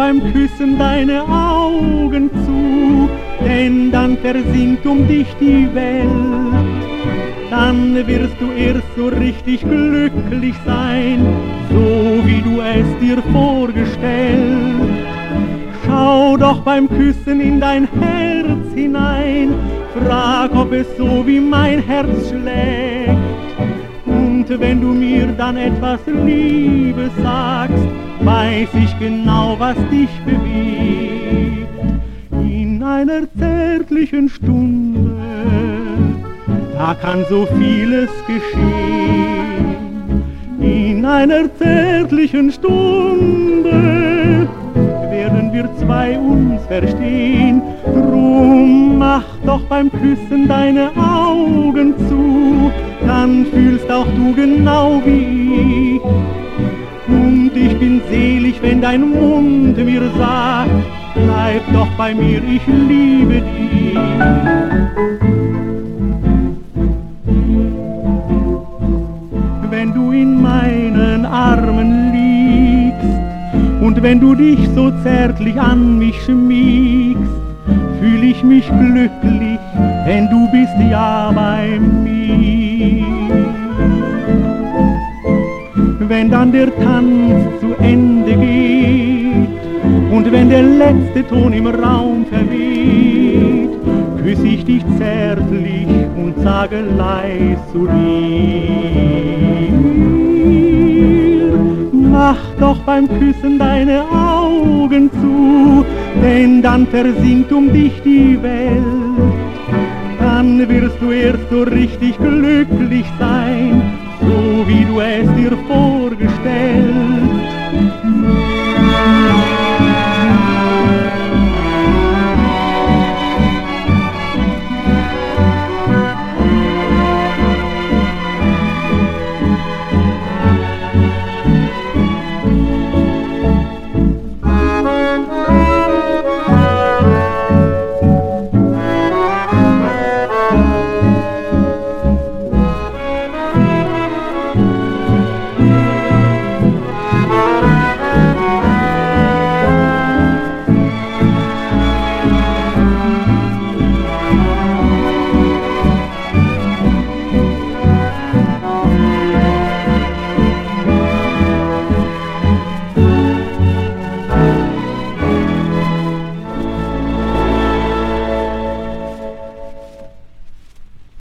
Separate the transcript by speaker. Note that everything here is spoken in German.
Speaker 1: beim Küssen deine Augen zu, denn dann versinkt um dich die Welt. Dann wirst du erst so richtig glücklich sein, so wie du es dir vorgestellt. Schau doch beim Küssen in dein Herz hinein, frag, ob es so wie mein Herz schlägt. Und wenn du mir dann etwas Liebes sagst, weiß ich genau, was dich bewegt. In einer zärtlichen Stunde, da kann so vieles geschehen. In einer zärtlichen Stunde werden wir zwei uns verstehen. Drum mach doch beim Küssen deine Augen zu, dann fühlst auch du genau wie ich. Und ich bin selig, wenn dein Mund mir sagt, bleib doch bei mir, ich liebe dich. Wenn du in meinen Armen liegst und wenn du dich so zärtlich an mich schmiegst, fühl ich mich glücklich, denn du bist ja bei mir. Wenn dann der Tanz zu Ende geht und wenn der letzte Ton im Raum verweht, küss ich dich zärtlich und sage leis zu dir. Mach doch beim Küssen deine Augen zu, denn dann versinkt um dich die Welt. Dann wirst du erst so richtig glücklich sein, so wie du es dir vorgestellt.